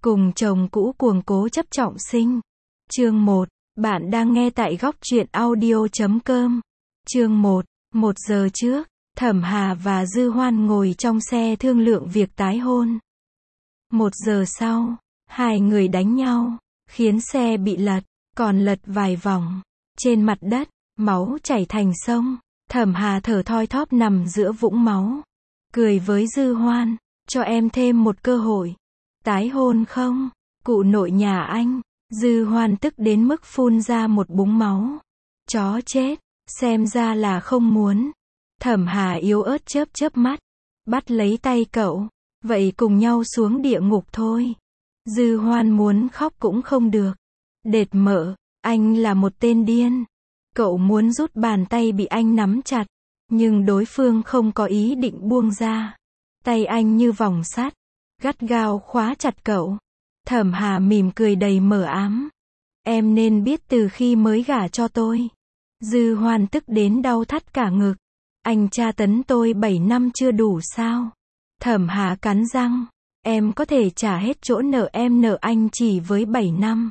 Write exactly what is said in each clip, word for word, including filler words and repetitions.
Cùng chồng cũ cuồng cố chấp trọng sinh. Chương một. Bạn đang nghe tại góc truyện audio chấm com. Chương một. Một giờ trước, Thẩm Hà và Dư Hoan ngồi trong xe thương lượng việc tái hôn. Một giờ sau, hai người đánh nhau, khiến xe bị lật, còn lật vài vòng. Trên mặt đất, máu chảy thành sông. Thẩm Hà thở thoi thóp nằm giữa vũng máu. Cười với Dư Hoan, cho em thêm một cơ hội. Tái hôn không? Cụ nội nhà anh. Dư Hoan tức đến mức phun ra một búng máu. Chó chết, xem ra là không muốn. Thẩm Hà yếu ớt chớp chớp mắt, bắt lấy tay cậu. Vậy cùng nhau xuống địa ngục thôi. Dư Hoan muốn khóc cũng không được. Đệt mợ, anh là một tên điên. Cậu muốn rút bàn tay bị anh nắm chặt, nhưng đối phương không có ý định buông ra. Tay anh như vòng sắt, gắt gao khóa chặt cậu. Thẩm Hà mỉm cười đầy mờ ám. Em nên biết từ khi mới gả cho tôi. Dư Hoan tức đến đau thắt cả ngực. Anh tra tấn tôi bảy năm chưa đủ sao? Thẩm Hà cắn răng. Em có thể trả hết chỗ nợ em nợ anh chỉ với bảy năm.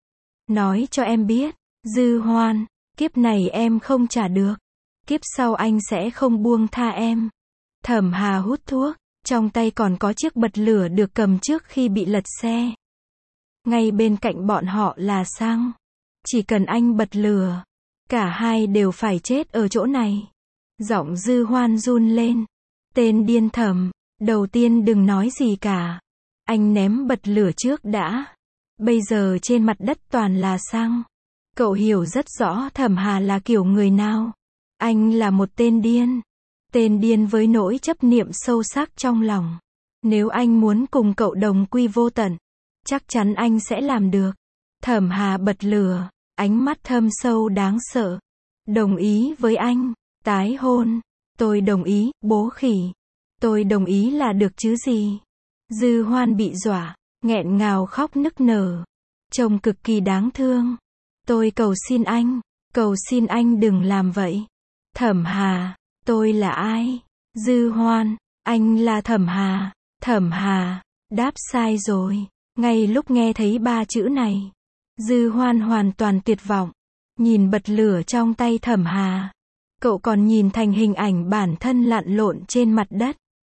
Nói cho em biết, Dư Hoan, kiếp này em không trả được. Kiếp sau anh sẽ không buông tha em. Thẩm Hà hút thuốc, trong tay còn có chiếc bật lửa được cầm trước khi bị lật xe. Ngay bên cạnh bọn họ là xăng. Chỉ cần anh bật lửa, cả hai đều phải chết ở chỗ này. Giọng Dư Hoan run lên. Tên điên Thẩm, đầu tiên đừng nói gì cả. Anh ném bật lửa trước đã. Bây giờ trên mặt đất toàn là xăng. Cậu hiểu rất rõ Thẩm Hà là kiểu người nào. Anh là một tên điên. Tên điên với nỗi chấp niệm sâu sắc trong lòng. Nếu anh muốn cùng cậu đồng quy vô tận, chắc chắn anh sẽ làm được. Thẩm Hà bật lửa, ánh mắt thâm sâu đáng sợ. Đồng ý với anh. Tái hôn. Tôi đồng ý, bố khỉ. Tôi đồng ý là được chứ gì. Dư Hoan bị dọa, nghẹn ngào khóc nức nở. Trông cực kỳ đáng thương. Tôi cầu xin anh, cầu xin anh đừng làm vậy. Thẩm Hà, tôi là ai? Dư Hoan, anh là Thẩm Hà. Thẩm Hà, đáp sai rồi. Ngay lúc nghe thấy ba chữ này, Dư Hoan hoàn toàn tuyệt vọng. Nhìn bật lửa trong tay Thẩm Hà. Cậu còn nhìn thành hình ảnh bản thân lặn lộn trên mặt đất.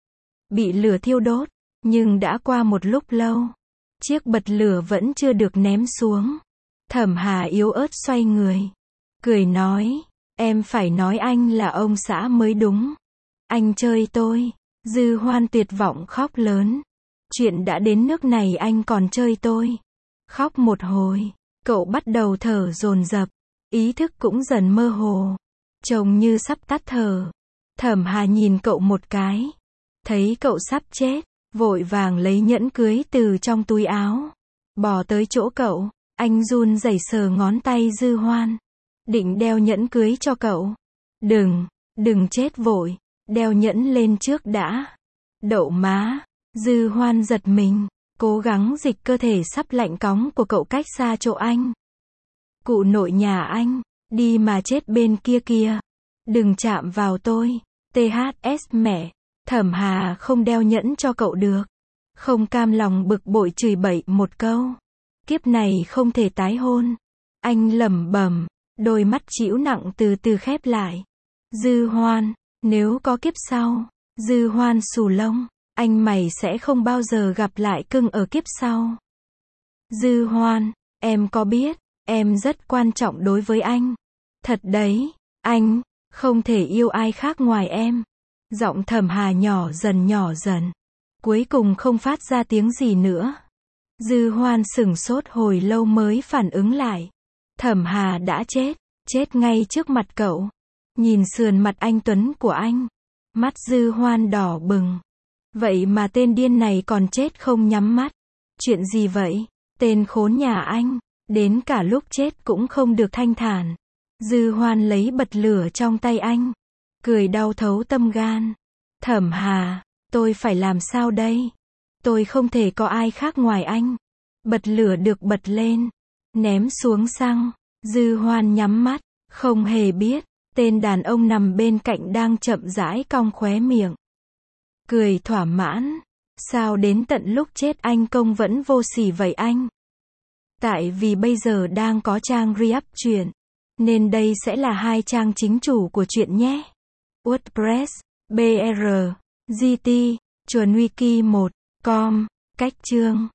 Bị lửa thiêu đốt, nhưng đã qua một lúc lâu. Chiếc bật lửa vẫn chưa được ném xuống. Thẩm Hà yếu ớt xoay người. Cười nói, em phải nói anh là ông xã mới đúng. Anh chơi tôi. Dư Hoan tuyệt vọng khóc lớn. Chuyện đã đến nước này anh còn chơi tôi. Khóc một hồi, cậu bắt đầu thở dồn dập. Ý thức cũng dần mơ hồ. Trông như sắp tắt thở. Thẩm Hà nhìn cậu một cái. Thấy cậu sắp chết, vội vàng lấy nhẫn cưới từ trong túi áo. Bỏ tới chỗ cậu, anh run rẩy sờ ngón tay Dư Hoan. Định đeo nhẫn cưới cho cậu. Đừng, đừng chết vội, đeo nhẫn lên trước đã. Đậu má. Dư Hoan giật mình, cố gắng dịch cơ thể sắp lạnh cóng của cậu cách xa chỗ anh. Cụ nội nhà anh, đi mà chết bên kia kìa. Đừng chạm vào tôi. tê hát ét mẹ. Thẩm Hà không đeo nhẫn cho cậu được. Không cam lòng bực bội chửi bậy một câu. Kiếp này không thể tái hôn. Anh lẩm bẩm, đôi mắt trĩu nặng từ từ khép lại. Dư Hoan, nếu có kiếp sau. Dư Hoan xù lông. Anh mày sẽ không bao giờ gặp lại cưng ở kiếp sau. Dư Hoan, em có biết, em rất quan trọng đối với anh. Thật đấy, anh, không thể yêu ai khác ngoài em. Giọng Thẩm Hà nhỏ dần nhỏ dần. Cuối cùng không phát ra tiếng gì nữa. Dư Hoan sửng sốt hồi lâu mới phản ứng lại. Thẩm Hà đã chết, chết ngay trước mặt cậu. Nhìn sườn mặt anh tuấn của anh. Mắt Dư Hoan đỏ bừng. Vậy mà tên điên này còn chết không nhắm mắt. Chuyện gì vậy? Tên khốn nhà anh, đến cả lúc chết cũng không được thanh thản. Dư Hoan lấy bật lửa trong tay anh. Cười đau thấu tâm gan. Thẩm Hà, tôi phải làm sao đây? Tôi không thể có ai khác ngoài anh. Bật lửa được bật lên. Ném xuống xăng. Dư Hoan nhắm mắt. Không hề biết. Tên đàn ông nằm bên cạnh đang chậm rãi cong khóe miệng. Cười thỏa mãn. Sao đến tận lúc chết anh công vẫn vô sỉ vậy anh? Tại vì bây giờ đang có trang re-up truyện, nên đây sẽ là hai trang chính chủ của truyện nhé. WordPress, bê rờ, giê tê, chuẩn wiki một, com, cách chương.